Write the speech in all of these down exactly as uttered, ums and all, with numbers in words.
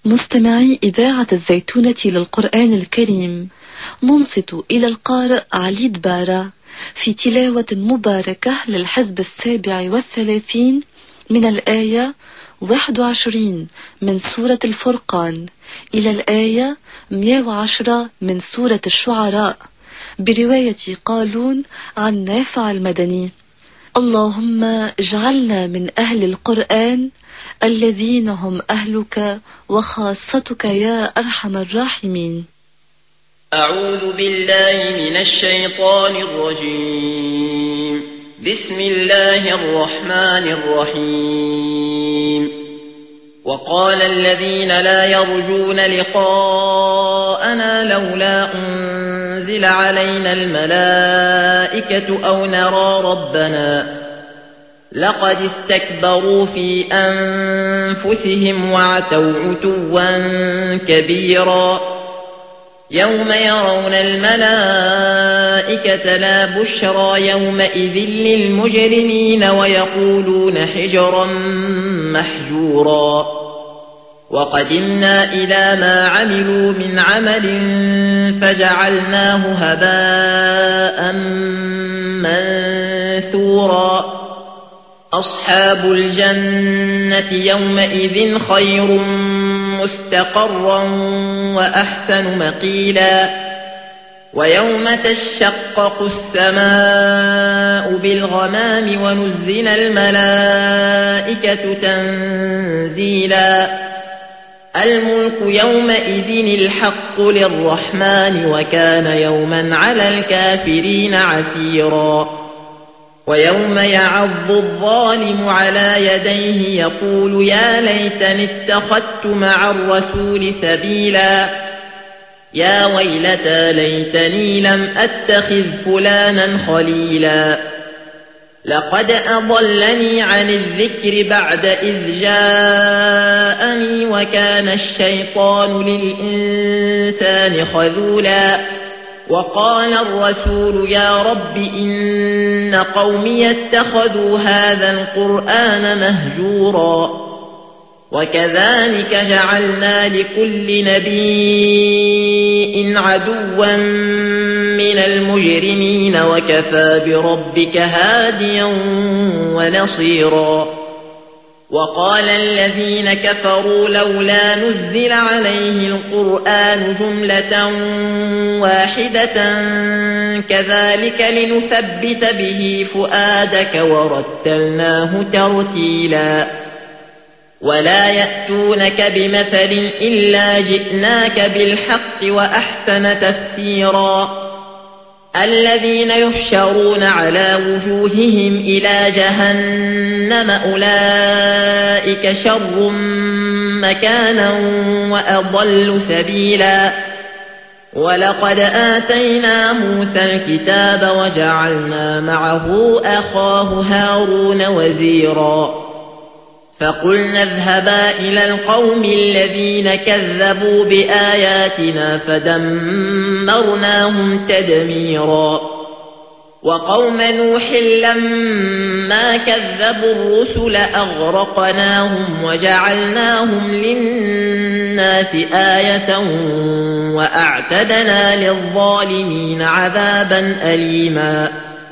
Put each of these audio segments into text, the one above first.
مستمعي إذاعة الزيتونة للقرآن الكريم، ننصت إلى القارئ علي دبارة في تلاوة مباركة للحزب السابع والثلاثين من الآية واحد وعشرين من سورة الفرقان إلى الآية مئة وعشرة من سورة الشعراء، برواية قالون عن نافع المدني. اللهم اجعلنا من أهل القرآن الذين هم أهلك وخاصتك يا أرحم الراحمين. أعوذ بالله من الشيطان الرجيم. بسم الله الرحمن الرحيم. وقال الذين لا يرجون لقاءنا لولا أنزل علينا الملائكة أو نرى ربنا لقد استكبروا في أنفسهم وعتوا عتوا كبيرا. يوم يرون الملائكة لا بشرى يومئذ للمجرمين ويقولون حجرا محجورا. وقدمنا إلى ما عملوا من عمل فجعلناه هباء منثورا. أصحاب الجنة يومئذ خير مستقرا وأحسن مقيلا. ويوم تشقق السماء بالغمام ونزل الملائكة تنزيلا. الملك يومئذ الحق للرحمن وكان يوما على الكافرين عسيرا. ويوم يعض الظالم على يديه يقول يا ليتني اتخذت مع الرسول سبيلا. يا ويلتى ليتني لم أتخذ فلانا خليلا. لقد أضلني عن الذكر بعد إذ جاءني وكان الشيطان للإنسان خذولا. وقال الرسول يا رب إن قومي اتخذوا هذا القرآن مهجورا. وكذلك جعلنا لكل نبي عدوا من المجرمين وكفى بربك هاديا ونصيرا. وقال الذين كفروا لولا نزل عليه القرآن جملة واحدة كذلك لنثبت به فؤادك ورتلناه ترتيلا. ولا يأتونك بمثل إلا جئناك بالحق وأحسن تفسيرا. الذين يحشرون على وجوههم إلى جهنم أولئك شر مكانا وأضل سبيلا. ولقد آتينا موسى الكتاب وجعلنا معه أخاه هارون وزيرا. فقلنا اذهبا إلى القوم الذين كذبوا بآياتنا فدمرناهم تدميرا. وقوم نوح لما كذبوا الرسل أغرقناهم وجعلناهم للناس آية وأعتدنا للظالمين عذابا أليما.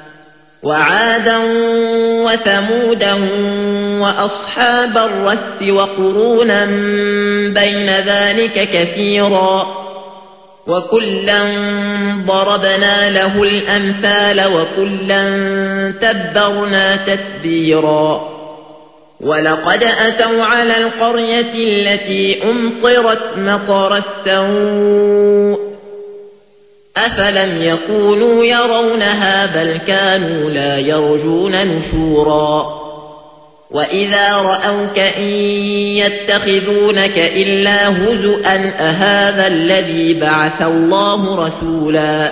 وعادا وثمودا وأصحاب الرس وقرونا بين ذلك كثيرا. وكلا ضربنا له الأمثال وكلا تبرنا تتبيرا. ولقد أتوا على القرية التي أمطرت مطر السوء أفلم يكونوا يرونها بل كانوا لا يرجون نشورا. وإذا رأوك إن يتخذونك إلا هزؤا أهذا الذي بعث الله رسولا.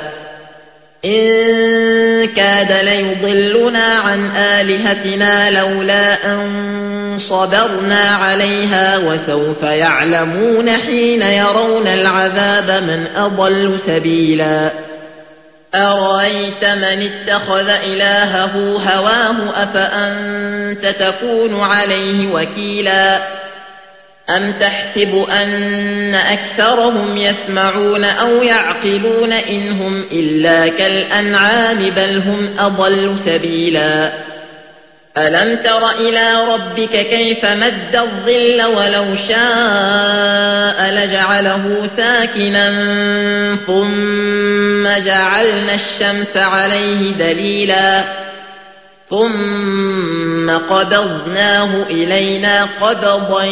إن كاد ليضلنا عن آلهتنا لولا أن صبرنا عليها وسوف يعلمون حين يرون العذاب من أضل سبيلا. أرأيت من اتخذ إلهه هواه أفأنت تكون عليه وكيلا. أم تحسب أن أكثرهم يسمعون أو يعقلون إن هم إلا كالأنعام بل هم أضل سبيلا ألم تر إلى ربك كيف مد الظل ولو شاء لجعله ساكنا ثم جعلنا الشمس عليه دليلا ثم قبضناه إلينا قبضا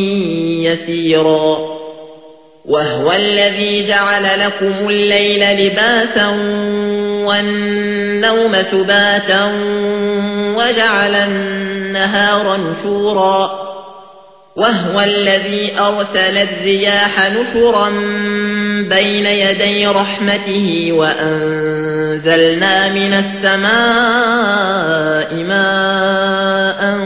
يسيرا وهو الذي جعل لكم الليل لباسا والنوم سباتا وجعل النهار نشورا وهو الذي أرسل الرياح نشرا بين يدي رحمته وأنزلنا من السماء ماء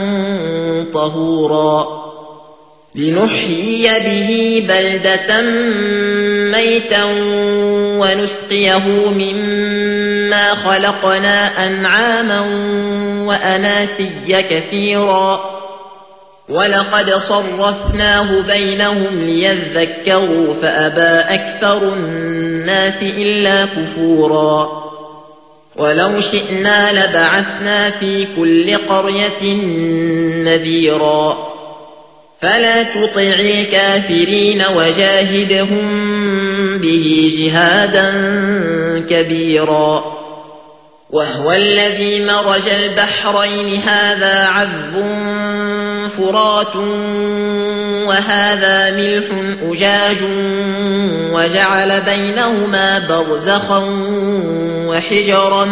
طهورا لنحيي به بلدة ميتا ونسقيه مما خلقنا أنعاما وأناسيا كثيرا ولقد صرفناه بينهم ليذكروا فأبى أكثر الناس إلا كفورا ولو شئنا لبعثنا في كل قرية نذيرا فلا تطع الكافرين وجاهدهم به جهادا كبيرا وهو الذي مرج البحرين هذا عذب فرات وهذا ملح أجاج وجعل بينهما برزخا وحجرا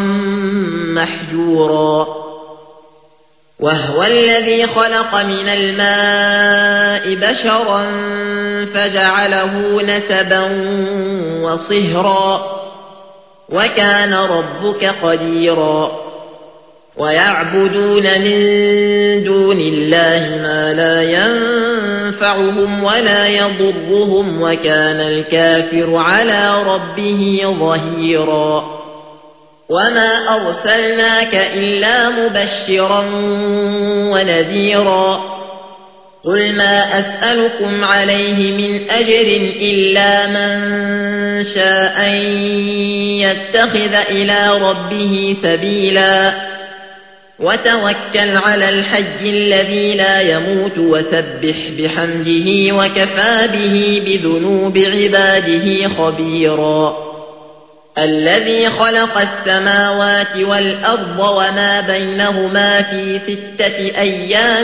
محجورا وهو الذي خلق من الماء بشرا فجعله نسبا وصهرا وكان ربك قديرا ويعبدون من دون الله ما لا ينفعهم ولا يضرهم وكان الكافر على ربه ظهيرا وما أرسلناك إلا مبشرا ونذيرا قل ما أسألكم عليه من أجر إلا من شاء أن يتخذ إلى ربه سبيلا وتوكل على الحي الذي لا يموت وسبح بحمده وكفى به بذنوب عباده خبيرا الذي خلق السماوات والأرض وما بينهما في ستة أيام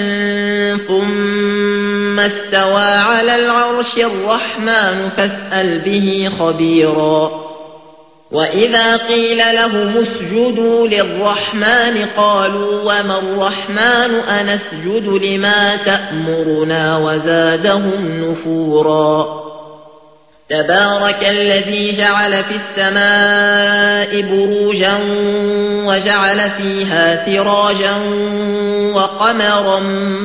ثم استوى على العرش الرحمن فاسأل به خبيرا وإذا قيل لهم اسجدوا للرحمن قالوا وما الرحمن أنسجد لما تأمرنا وزادهم نفورا تبارك الذي جعل في السماء بروجا وجعل فيها سراجا وقمرا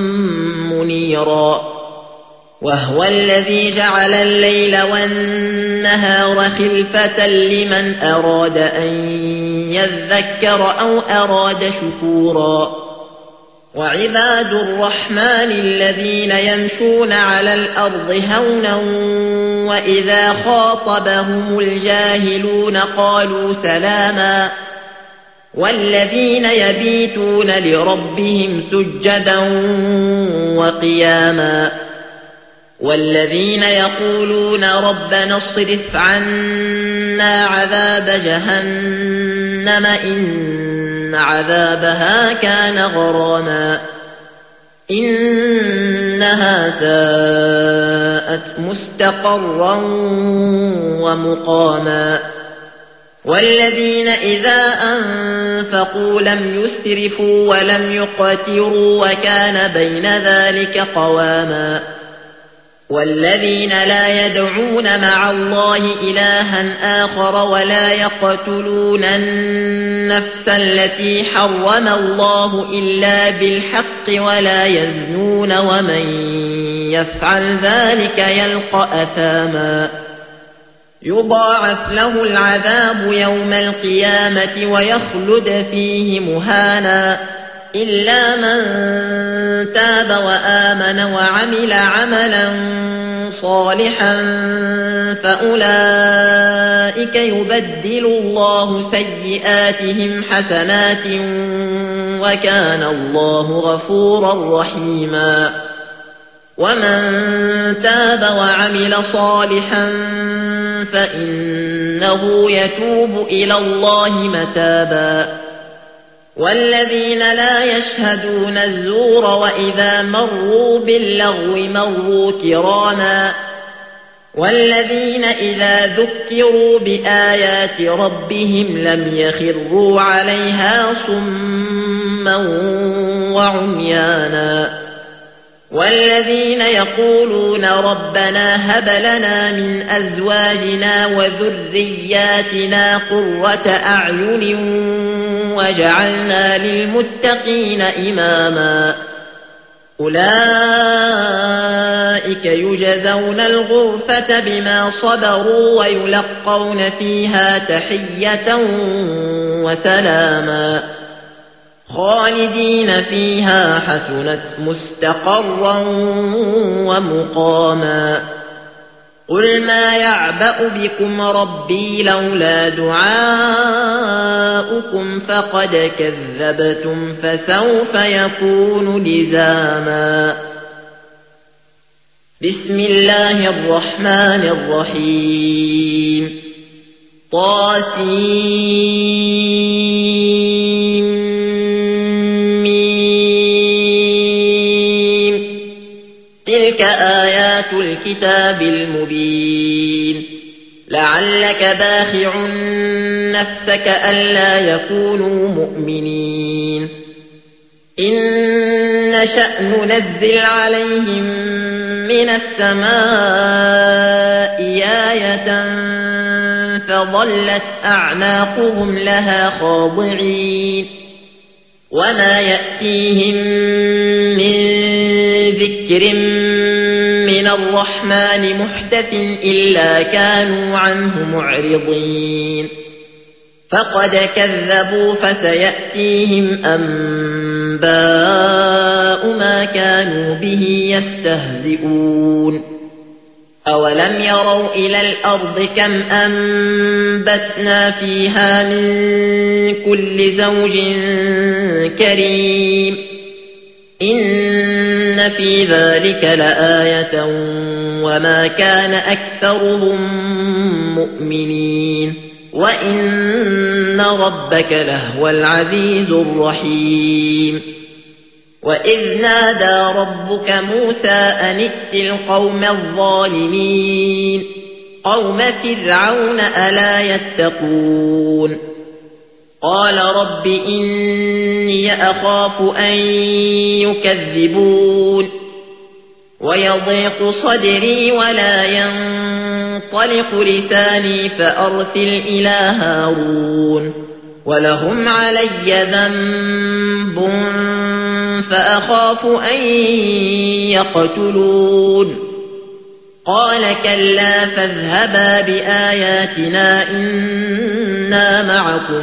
منيرا وهو الذي جعل الليل والنهار خلفة لمن أراد أن يذكر أو أراد شكورا وعباد الرحمن الذين يمشون على الأرض هونا وإذا خاطبهم الجاهلون قالوا سلاما والذين يبيتون لربهم سجدا وقياما والذين يقولون ربنا اصرف عنا عذاب جهنم إن عذابها كان غراما إنها ساءت مستقرا ومقاما والذين إذا أنفقوا لم يسرفوا ولم يقتروا وكان بين ذلك قواما والذين لا يدعون مع الله إلها آخر ولا يقتلون النفس التي حرم الله إلا بالحق ولا يزنون ومن يفعل ذلك يلقى أثاما يضاعف له العذاب يوم القيامة ويخلد فيه مهانا إلا من تاب وآمن وعمل عملا صالحا فأولئك يبدل الله سيئاتهم حسنات وكان الله غفورا رحيما ومن تاب وعمل صالحا فإنه يتوب إلى الله متابا والذين لا يشهدون الزور وإذا مروا باللغو مروا كراما والذين إذا ذكروا بآيات ربهم لم يخروا عليها صما وعميانا والذين يقولون ربنا هب لنا من أزواجنا وذرياتنا قرة أعين وجعلنا للمتقين إماما أولئك يجزون الغرفة بما صبروا ويلقون فيها تحية وسلاما خالدين فيها حسنت مستقرا ومقاما قل ما يعبأ بكم ربي لولا دعاؤكم فقد كذبتم فسوف يكون لزاما بسم الله الرحمن الرحيم طاسيم تلك آيات الكتاب المبين لعلك باخع نفسك ألا يكونوا مؤمنين إن نشأ ننزل عليهم من السماء آية فظلت أعناقهم لها خاضعين وما يأتيهم من ذكر من الرحمن محدث إلا كانوا عنه معرضين فقد كذبوا فسيأتيهم أنباء ما كانوا به يستهزئون أولم يروا إلى الأرض كم أنبتنا فيها من كل زوج كريم إن في ذلك لآية وما كان أكثرهم مؤمنين وإن ربك لهو العزيز الرحيم وإذ نادى ربك موسى أن ائت القوم الظالمين قوم فرعون ألا يتقون قال رب إني أخاف أن يكذبون ويضيق صدري ولا ينطلق لساني فأرسل إلى هارون ولهم علي ذنب فأخاف أن يقتلون قال كلا فاذهبا بآياتنا إنا معكم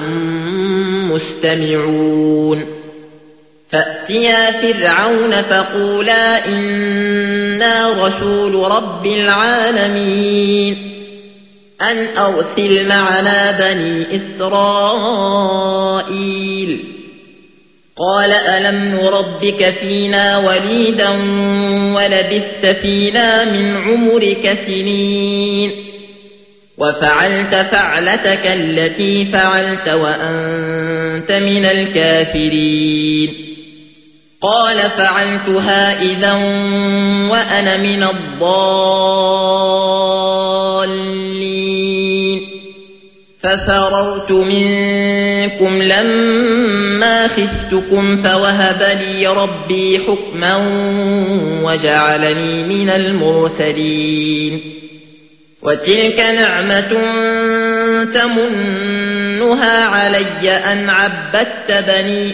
مستمعون فأتيا فرعون فقولا إنا رسول رب العالمين أن أرسل معنا بني إسرائيل قال ألم نربك فينا وليدا ولبثت فينا من عمرك سنين وفعلت فعلتك التي فعلت وأنت من الكافرين قال فعلتها إذا وأنا من الضالين ففررت منكم لما خفتكم فوهب لي ربي حكما وجعلني من المرسلين وتلك نعمة تمنها علي أن عبدت بني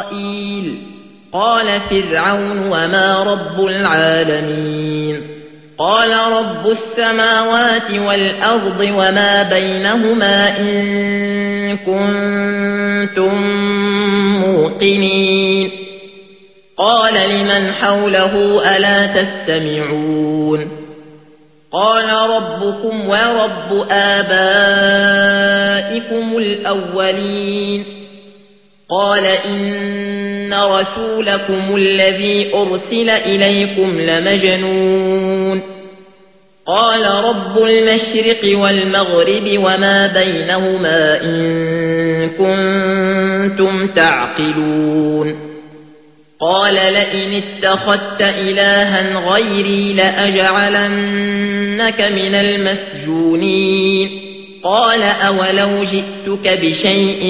إسرائيل قال فرعون وما رب العالمين قال رب السماوات والأرض وما بينهما إن كنتم موقنين قال لمن حوله ألا تستمعون قال ربكم ورب آبائكم الأولين قال إن رسولكم الذي أرسل إليكم لمجنون قال رب المشرق والمغرب وما بينهما إن كنتم تعقلون قال لئن اتخذت إلها غيري لأجعلنك من المسجونين قال أولو جئتك بشيء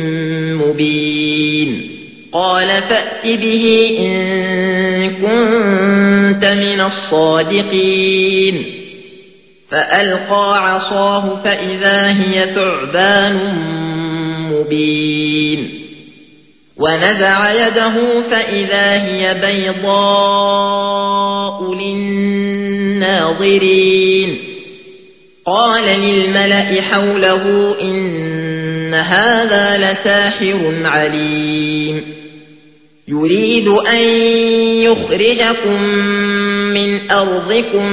مبين قال فأت به إن كنت من الصادقين فألقى عصاه فإذا هي ثعبان مبين ونزع يده فإذا هي بيضاء للناظرين قال للملأ حوله إن هذا لساحر عليم يريد أن يخرجكم من أرضكم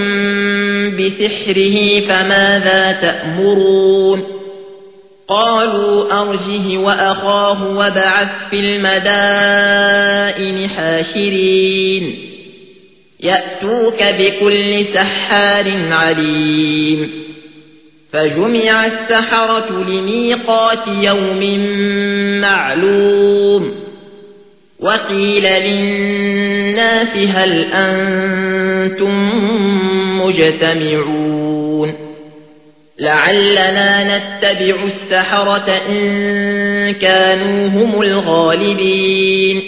بسحره فماذا تأمرون قالوا أرجه وأخاه وابعث في المدائن حاشرين يأتوك بكل سحار عليم فجمع السحرة لميقات يوم معلوم وقيل للناس هل أنتم مجتمعون لعلنا نتبع السحرة إن كانوا هم الغالبين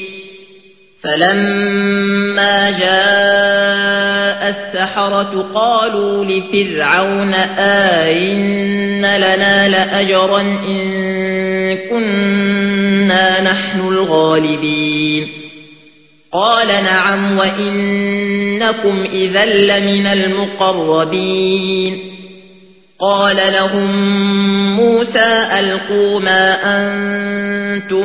فلما جاء السحرة قالوا لفرعون آئن لنا لأجرا إن كنا نحن الغالبين قال نعم وإنكم إذا لمن المقربين قال لهم موسى ألقوا ما أنتم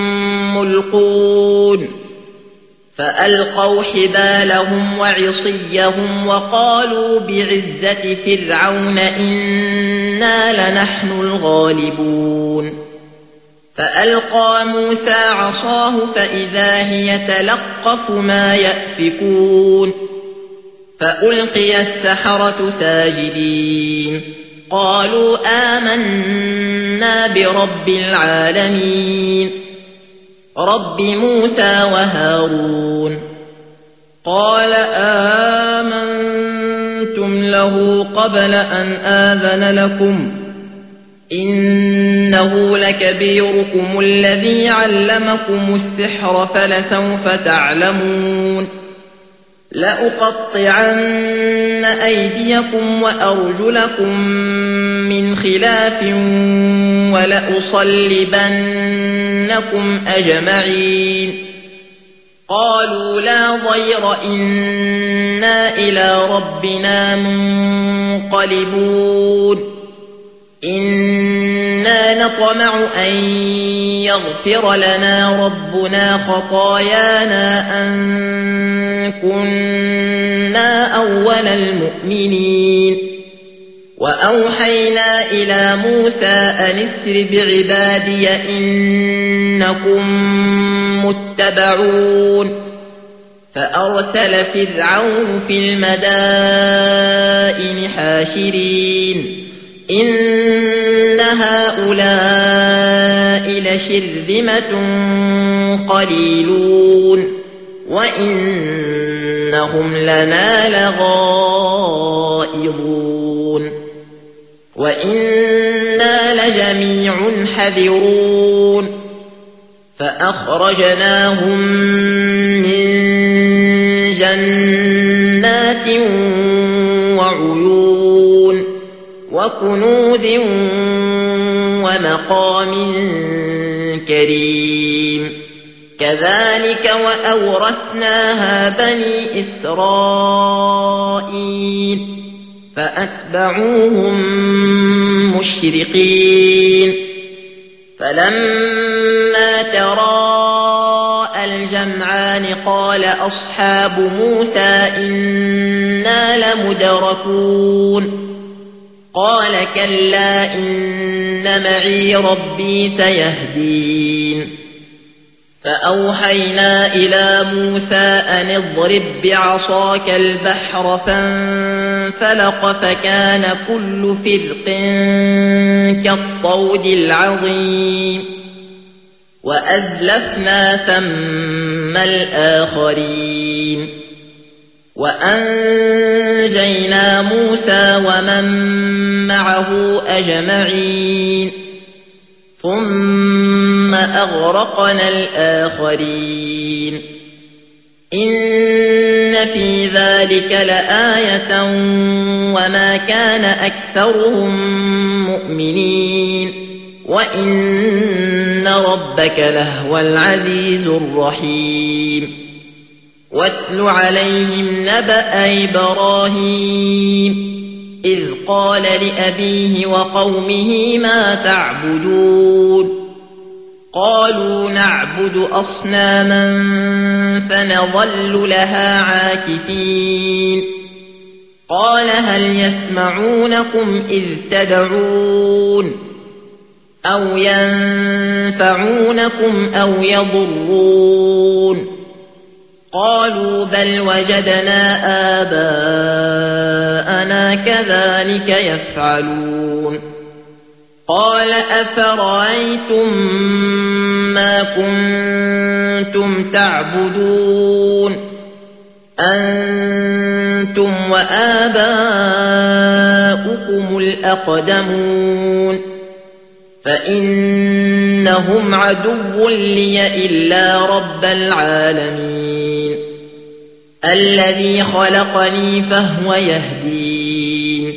ملقون فألقوا حبالهم وعصيهم وقالوا بعزة فرعون إنا لنحن الغالبون فألقى موسى عصاه فإذا هي تلقف ما يأفكون فألقي السحرة ساجدين قالوا آمنا برب العالمين رب موسى وهارون قال آمنتم له قبل أن آذن لكم إنه لكبيركم الذي علمكم السحر فلسوف تعلمون لأقطعن أيديكم وأرجلكم من خلاف ولأصلبنكم أجمعين قالوا لا ضير إنا إلى ربنا منقلبون إنا نطمع أن يغفر لنا ربنا خطايانا أن كنا أول المؤمنين وأوحينا إلى موسى أن اسر بعبادي إنكم متبعون فأرسل فرعون في المدائن حاشرين إن هؤلاء لشرذمة قليلون وإنهم لنا لغائظون وإنا لجميع حذرون فأخرجناهم من جنات وعيون وكنوز ومقام كريم كذلك وأورثناها بني إسرائيل فأتبعوهم مشرقين فلما تراءى الجمعان قال أصحاب موسى إنا لمدركون قال كلا إن معي ربي سيهدين فأوحينا إلى موسى أن اضرب بعصاك البحر فانفلق فكان كل فرق كالطود العظيم وأزلفنا ثم الآخرين وأنجينا موسى ومن معه أجمعين ثم أغرقنا الآخرين إن في ذلك لآية وما كان أكثرهم مؤمنين وإن ربك لهو العزيز الرحيم واتل عليهم نبأ إبراهيم إذ قال لأبيه وقومه ما تعبدون قالوا نعبد أصناما فنظل لها عاكفين قال هل يسمعونكم إذ تدعون أو ينفعونكم أو يضرون قالوا بل وجدنا آباءنا كذلك يفعلون قال أفرأيتم ما كنتم تعبدون أنتم وآباؤكم الأقدمون فإنهم عدو لي إلا رب العالمين الذي خلقني فهو يهدين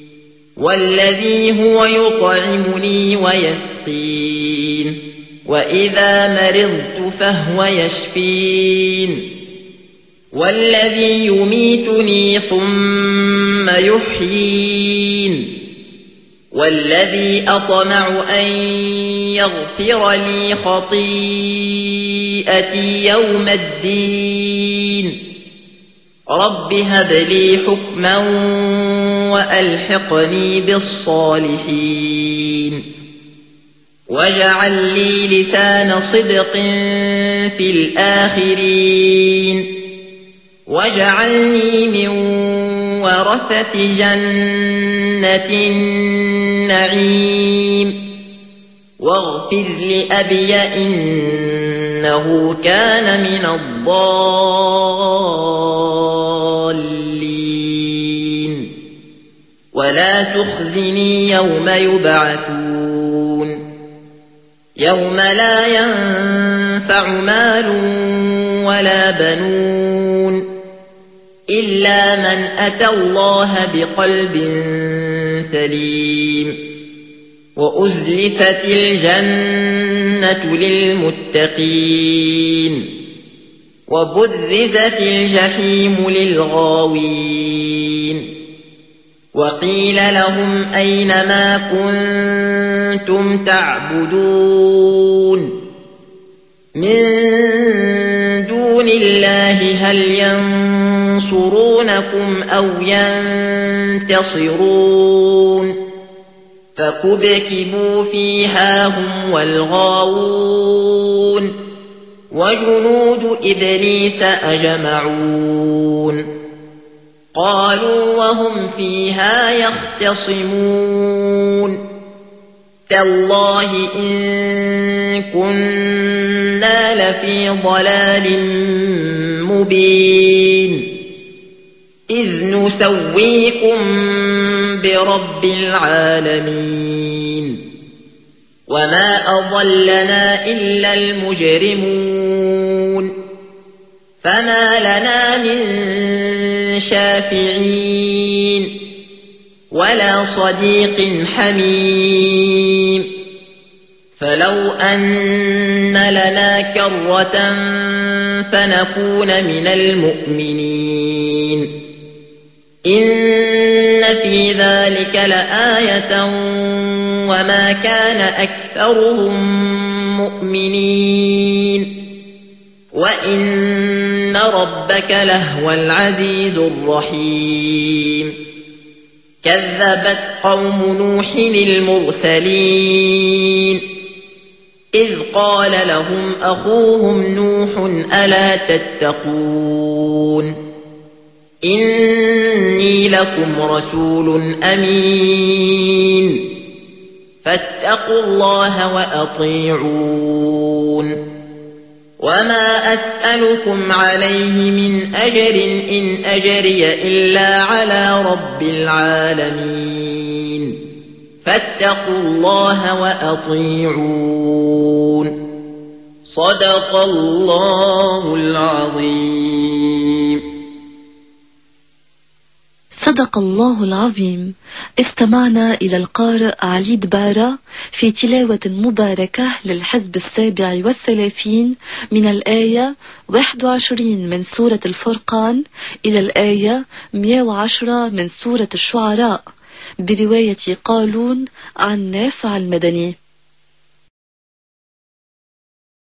والذي هو يطعمني ويسقين وإذا مرضت فهو يشفين والذي يميتني ثم يحيين والذي أطمع أن يغفر لي خطيئتي يوم الدين رب هب لي حكما وألحقني بالصالحين واجعل لي لسان صدق في الآخرين واجعلني من ورثة جنة النعيم واغفر لأبي إنه كان من الضالين ولا تخزني يوم يبعثون يوم لا ينفع مال ولا بنون إلا من أتى الله بقلب سليم وأزلفت الجنة للمتقين وبرزت الجحيم للغاوين وقيل لهم أين ما كنتم تعبدون من دون الله هل ينصرونكم أو ينتصرون فكبكبوا فيها هم والغاوون وجنود إبليس أجمعون قالوا وهم فيها يختصمون تالله إن كنا لفي ضلال مبين إذ نسويكم برب العالمين وما أضلنا إلا المجرمون فما لنا من شافعين ولا صديق حميم فلو أن لنا كرة فنكون من المؤمنين إن في ذلك لآية وما كان أكثرهم مؤمنين وإن ربك لهو العزيز الرحيم كذبت قوم نوح المرسلين إذ قال لهم أخوهم نوح ألا تتقون إني لكم رسول أمين فاتقوا الله وأطيعون وما أسألكم عليه من أجر إن أجري إلا على رب العالمين فاتقوا الله وأطيعون صدق الله العظيم. صدق الله العظيم. استمعنا إلى القارئ علي دبارة في تلاوة مباركة للحزب السابع والثلاثين من الآية واحد وعشرين من سورة الفرقان إلى الآية مئة وعشرة من سورة الشعراء برواية قالون عن نافع المدني.